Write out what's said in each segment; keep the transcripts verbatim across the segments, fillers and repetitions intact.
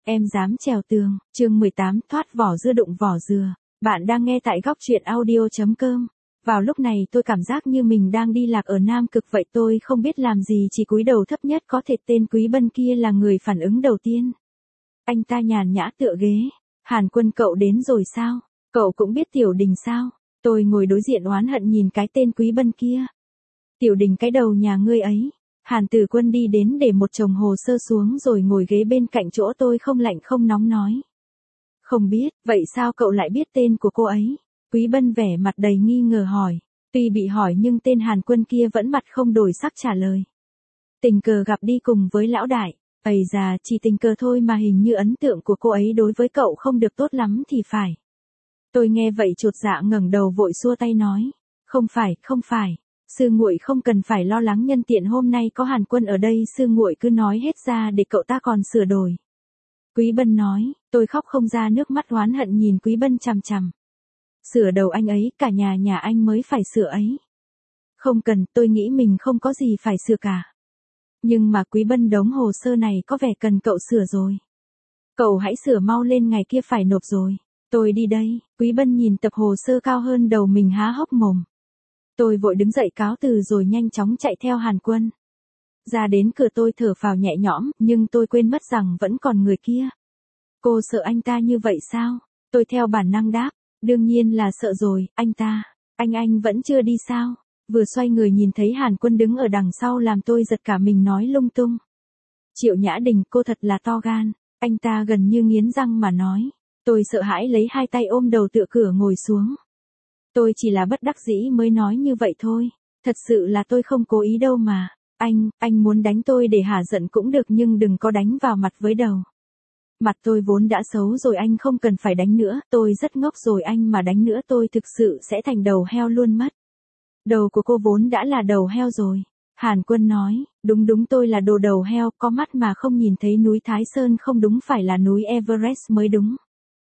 Em dám trèo tường, chương mười tám thoát vỏ dưa đụng vỏ dừa. Bạn đang nghe tại góc truyện audio.com. Vào lúc này tôi cảm giác như mình đang đi lạc ở Nam Cực vậy, tôi không biết làm gì chỉ cúi đầu thấp nhất có thể. Tên Quý Bân kia là người phản ứng đầu tiên. Anh ta nhàn nhã tựa ghế. Hàn Quân, cậu đến rồi sao? Cậu cũng biết Tiểu Đình sao? Tôi ngồi đối diện oán hận nhìn cái tên Quý Bân kia. Tiểu Đình cái đầu nhà ngươi ấy. Hàn Tử Quân đi đến để một chồng hồ sơ xuống rồi ngồi ghế bên cạnh chỗ tôi, không lạnh không nóng nói. Không biết, vậy sao cậu lại biết tên của cô ấy? Quý Bân vẻ mặt đầy nghi ngờ hỏi. Tuy bị hỏi nhưng tên Hàn Quân kia vẫn mặt không đổi sắc trả lời. Tình cờ gặp đi cùng với lão đại. Ây da, chỉ tình cờ thôi mà hình như ấn tượng của cô ấy đối với cậu không được tốt lắm thì phải. Tôi nghe vậy chột dạ ngẩng đầu vội xua tay nói. Không phải, không phải. Sư muội không cần phải lo lắng, nhân tiện hôm nay có Hàn Quân ở đây, sư muội cứ nói hết ra để cậu ta còn sửa đổi. Quý Bân nói. Tôi khóc không ra nước mắt, oán hận nhìn Quý Bân chằm chằm. Sửa đầu anh ấy, cả nhà nhà anh mới phải sửa ấy. Không cần, tôi nghĩ mình không có gì phải sửa cả. Nhưng mà Quý Bân, đống hồ sơ này có vẻ cần cậu sửa rồi. Cậu hãy sửa mau lên, ngày kia phải nộp rồi. Tôi đi đây. Quý Bân nhìn tập hồ sơ cao hơn đầu mình há hốc mồm. Tôi vội đứng dậy cáo từ rồi nhanh chóng chạy theo Hàn Quân. Ra đến cửa tôi thở phào nhẹ nhõm, nhưng tôi quên mất rằng vẫn còn người kia. Cô sợ anh ta như vậy sao? Tôi theo bản năng đáp. Đương nhiên là sợ rồi, anh ta. Anh anh vẫn chưa đi sao? Vừa xoay người nhìn thấy Hàn Quân đứng ở đằng sau làm tôi giật cả mình nói lung tung. Triệu Nhã Đình, cô thật là to gan. Anh ta gần như nghiến răng mà nói. Tôi sợ hãi lấy hai tay ôm đầu tựa cửa ngồi xuống. Tôi chỉ là bất đắc dĩ mới nói như vậy thôi. Thật sự là tôi không cố ý đâu mà. Anh, anh muốn đánh tôi để hả giận cũng được nhưng đừng có đánh vào mặt với đầu. Mặt tôi vốn đã xấu rồi, anh không cần phải đánh nữa. Tôi rất ngốc rồi, anh mà đánh nữa tôi thực sự sẽ thành đầu heo luôn mất. Đầu của cô vốn đã là đầu heo rồi. Hàn Quân nói. Đúng đúng, tôi là đồ đầu heo, có mắt mà không nhìn thấy núi Thái Sơn, không đúng phải là núi Everest mới đúng.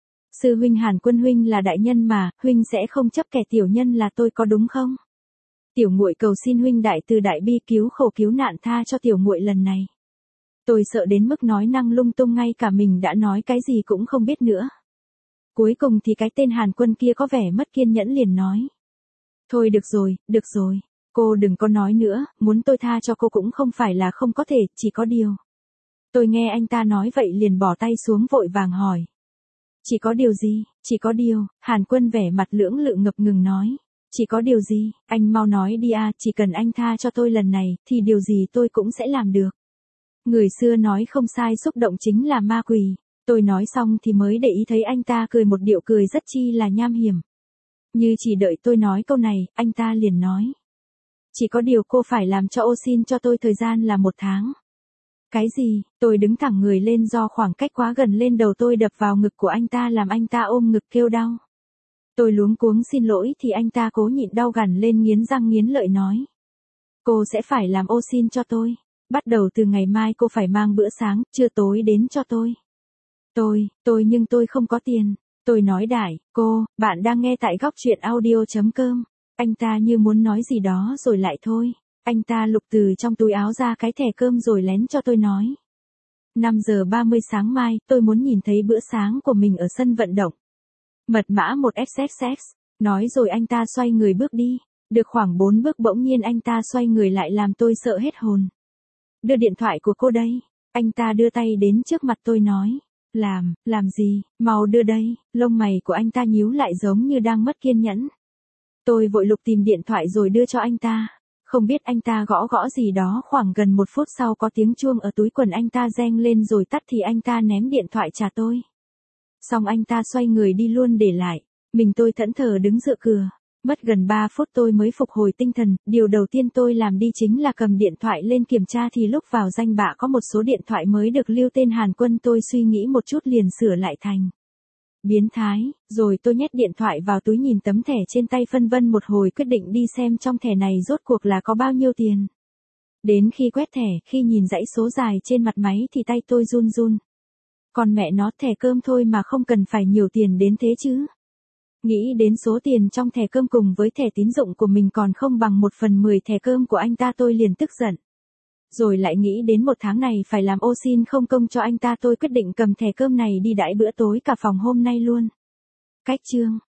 Sư huynh Hàn Quân, huynh là đại nhân mà, huynh sẽ không chấp kẻ tiểu nhân là tôi có đúng không? Tiểu muội cầu xin huynh đại từ đại bi cứu khổ cứu nạn tha cho tiểu muội lần này. Tôi sợ đến mức nói năng lung tung, ngay cả mình đã nói cái gì cũng không biết nữa. Cuối cùng thì cái tên Hàn Quân kia có vẻ mất kiên nhẫn liền nói. Thôi được rồi, được rồi, cô đừng có nói nữa, muốn tôi tha cho cô cũng không phải là không có thể, chỉ có điều. Tôi nghe anh ta nói vậy liền bỏ tay xuống vội vàng hỏi. Chỉ có điều gì? Chỉ có điều, Hàn Quân vẻ mặt lưỡng lự ngập ngừng nói. Chỉ có điều gì? Anh mau nói đi à, chỉ cần anh tha cho tôi lần này, thì điều gì tôi cũng sẽ làm được. Người xưa nói không sai, xúc động chính là ma quỷ. Tôi nói xong thì mới để ý thấy anh ta cười một điệu cười rất chi là nham hiểm. Như chỉ đợi tôi nói câu này, anh ta liền nói. Chỉ có điều cô phải làm cho ô xin cho tôi thời gian là một tháng. Cái gì? Tôi đứng thẳng người lên do khoảng cách quá gần lên đầu tôi đập vào ngực của anh ta làm anh ta ôm ngực kêu đau. Tôi luống cuống xin lỗi thì anh ta cố nhịn đau gằn lên nghiến răng nghiến lợi nói. Cô sẽ phải làm ô xin cho tôi. Bắt đầu từ ngày mai cô phải mang bữa sáng, trưa tối đến cho tôi. Tôi, tôi nhưng tôi không có tiền. Tôi nói đại, cô, bạn đang nghe tại góc truyện audio.com. Anh ta như muốn nói gì đó rồi lại thôi. Anh ta lục từ trong túi áo ra cái thẻ cơm rồi lén cho tôi nói. năm giờ ba mươi sáng mai, tôi muốn nhìn thấy bữa sáng của mình ở sân vận động. Mật mã một x x x. Nói rồi anh ta xoay người bước đi. Được khoảng bốn bước bỗng nhiên anh ta xoay người lại làm tôi sợ hết hồn. Đưa điện thoại của cô đây. Anh ta đưa tay đến trước mặt tôi nói. Làm, làm gì, mau đưa đây. Lông mày của anh ta nhíu lại giống như đang mất kiên nhẫn. Tôi vội lục tìm điện thoại rồi đưa cho anh ta. Không biết anh ta gõ gõ gì đó, khoảng gần một phút sau có tiếng chuông ở túi quần anh ta reng lên rồi tắt thì anh ta ném điện thoại trả tôi. Xong anh ta xoay người đi luôn để lại. Mình tôi thẫn thờ đứng dựa cửa. Mất gần ba phút tôi mới phục hồi tinh thần, điều đầu tiên tôi làm đi chính là cầm điện thoại lên kiểm tra thì lúc vào danh bạ có một số điện thoại mới được lưu tên Hàn Quân, tôi suy nghĩ một chút liền sửa lại thành biến thái, rồi tôi nhét điện thoại vào túi nhìn tấm thẻ trên tay phân vân một hồi quyết định đi xem trong thẻ này rốt cuộc là có bao nhiêu tiền. Đến khi quét thẻ, khi nhìn dãy số dài trên mặt máy thì tay tôi run run. Còn mẹ nó, thẻ cơm thôi mà không cần phải nhiều tiền đến thế chứ. Nghĩ đến số tiền trong thẻ cơm cùng với thẻ tín dụng của mình còn không bằng một phần mười thẻ cơm của anh ta tôi liền tức giận. Rồi lại nghĩ đến một tháng này phải làm ô xin không công cho anh ta, tôi quyết định cầm thẻ cơm này đi đãi bữa tối cả phòng hôm nay luôn. Cách chương